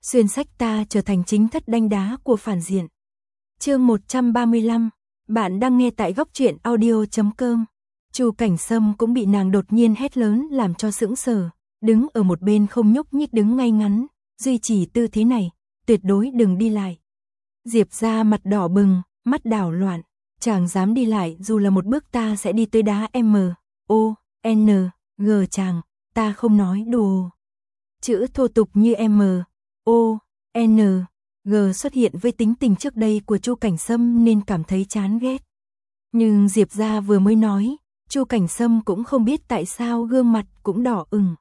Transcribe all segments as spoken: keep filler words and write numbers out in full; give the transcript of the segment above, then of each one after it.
xuyên sách ta trở thành chính thất đanh đá của phản diện. Chương một trăm ba mươi lăm, bạn đang nghe tại góc truyện audio chấm com. Chu Cảnh Sâm cũng bị nàng đột nhiên hét lớn làm cho sững sờ, đứng ở một bên không nhúc nhích, đứng ngay ngắn, duy trì tư thế này, tuyệt đối đừng đi lại. Diệp Gia mặt đỏ bừng, mắt đảo loạn, chàng dám đi lại, dù là một bước ta sẽ đi tới đá M, O, N, G chàng, ta không nói đùa. Chữ thô tục như M, O, N, G xuất hiện với tính tình trước đây của Chu Cảnh Sâm nên cảm thấy chán ghét. Nhưng Diệp Gia vừa mới nói, Chu Cảnh Sâm cũng không biết tại sao gương mặt cũng đỏ ửng.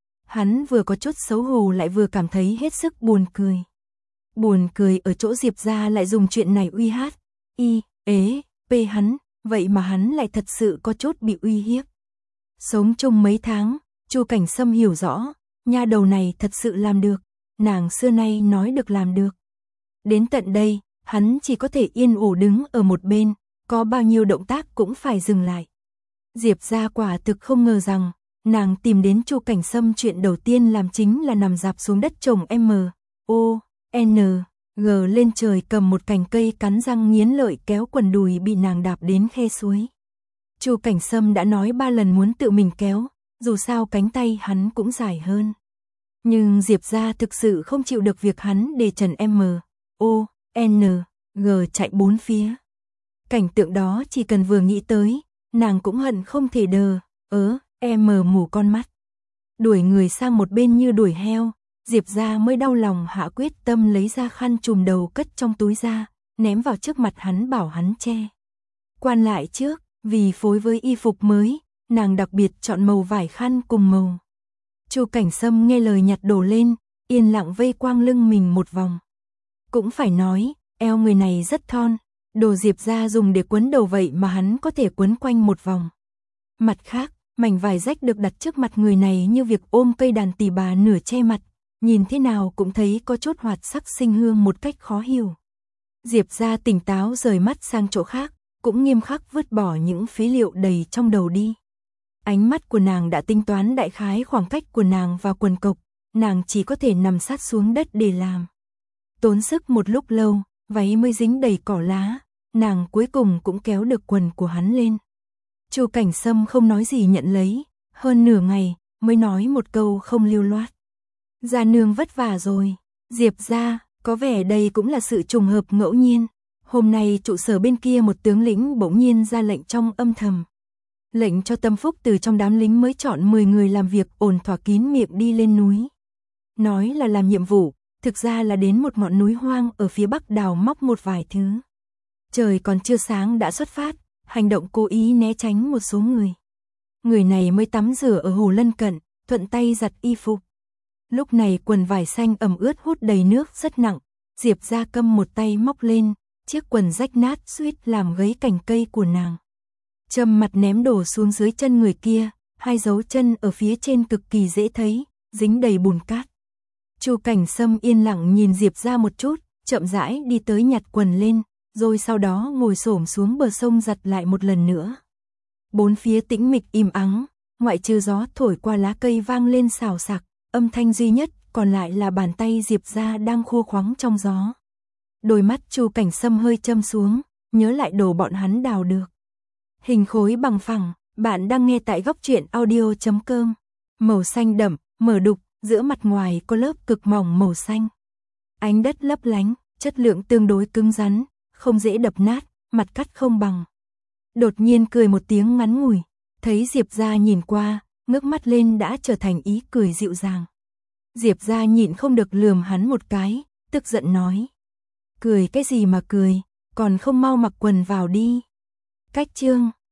Hắn vừa có chút xấu hổ lại vừa cảm thấy hết sức buồn cười. Buồn cười ở chỗ Diệp Gia lại dùng chuyện này uy hát, y, ế, p hắn, vậy mà hắn lại thật sự có chút bị uy hiếp. Sống chung mấy tháng, Chu Cảnh Sâm hiểu rõ, nha đầu này thật sự làm được, nàng xưa nay nói được làm được. Đến tận đây, hắn chỉ có thể yên ổn đứng ở một bên, có bao nhiêu động tác cũng phải dừng lại. Diệp Gia quả thực không ngờ rằng, nàng tìm đến Chu Cảnh Sâm chuyện đầu tiên làm chính là nằm dạp xuống đất trồng M, O, N, G lên trời, cầm một cành cây cắn răng nghiến lợi kéo quần đùi bị nàng đạp đến khe suối. Chu Cảnh Sâm đã nói ba lần muốn tự mình kéo, dù sao cánh tay hắn cũng dài hơn. Nhưng Diệp Gia thực sự không chịu được việc hắn để trần M, O, N, G chạy bốn phía. Cảnh tượng đó chỉ cần vừa nghĩ tới, nàng cũng hận không thể đờ, ớ, em mờ mù con mắt. Đuổi người sang một bên như đuổi heo, Diệp Gia mới đau lòng hạ quyết tâm lấy ra khăn trùm đầu cất trong túi ra, ném vào trước mặt hắn bảo hắn che. Quan lại trước, vì phối với y phục mới, nàng đặc biệt chọn màu vải khăn cùng màu. Chu Cảnh Sâm nghe lời nhặt đồ lên, yên lặng vây quanh lưng mình một vòng. Cũng phải nói, eo người này rất thon, đồ Diệp Gia dùng để quấn đầu vậy mà hắn có thể quấn quanh một vòng. Mặt khác, mảnh vải rách được đặt trước mặt người này như việc ôm cây đàn tỳ bà nửa che mặt, nhìn thế nào cũng thấy có chút hoạt sắc sinh hương một cách khó hiểu. Diệp Gia tỉnh táo rời mắt sang chỗ khác, cũng nghiêm khắc vứt bỏ những phế liệu đầy trong đầu đi. Ánh mắt của nàng đã tính toán đại khái khoảng cách của nàng và quần cộc, nàng chỉ có thể nằm sát xuống đất để làm. Tốn sức một lúc lâu, váy mới dính đầy cỏ lá, nàng cuối cùng cũng kéo được quần của hắn lên. Chu Cảnh Sâm không nói gì nhận lấy, hơn nửa ngày mới nói một câu không lưu loát. Gia nương vất vả rồi. Diệp Gia, có vẻ đây cũng là sự trùng hợp ngẫu nhiên. Hôm nay trụ sở bên kia một tướng lĩnh bỗng nhiên ra lệnh trong âm thầm. Lệnh cho Tâm Phúc từ trong đám lính mới chọn mười người làm việc ổn thỏa kín miệng đi lên núi. Nói là làm nhiệm vụ, thực ra là đến một ngọn núi hoang ở phía bắc đào móc một vài thứ. Trời còn chưa sáng đã xuất phát, hành động cố ý né tránh một số người. Người này mới tắm rửa ở hồ lân cận, thuận tay giặt y phục. Lúc này quần vải xanh ẩm ướt hút đầy nước rất nặng, Diệp Gia câm một tay móc lên, chiếc quần rách nát suýt làm gãy cành cây của nàng. Châm mặt ném đổ xuống dưới chân người kia, hai dấu chân ở phía trên cực kỳ dễ thấy, dính đầy bùn cát. Chu Cảnh Sâm yên lặng nhìn Diệp Gia một chút, chậm rãi đi tới nhặt quần lên, rồi sau đó ngồi xổm xuống bờ sông giặt lại một lần nữa. Bốn phía tĩnh mịch im ắng, ngoại trừ gió thổi qua lá cây vang lên xào xạc, âm thanh duy nhất còn lại là bàn tay Diệp Gia đang khô khoắng trong gió. Đôi mắt Chu Cảnh Sâm hơi châm xuống, nhớ lại đồ bọn hắn đào được. Hình khối bằng phẳng, bạn đang nghe tại góc truyện audio chấm com. Màu xanh đậm, mở đục, giữa mặt ngoài có lớp cực mỏng màu xanh. Ánh đất lấp lánh, chất lượng tương đối cứng rắn, không dễ đập nát, mặt cắt không bằng. Đột nhiên cười một tiếng ngắn ngủi, thấy Diệp Gia nhìn qua, ngước mắt lên đã trở thành ý cười dịu dàng. Diệp Gia nhịn không được lườm hắn một cái, tức giận nói. Cười cái gì mà cười, còn không mau mặc quần vào đi. Cách chương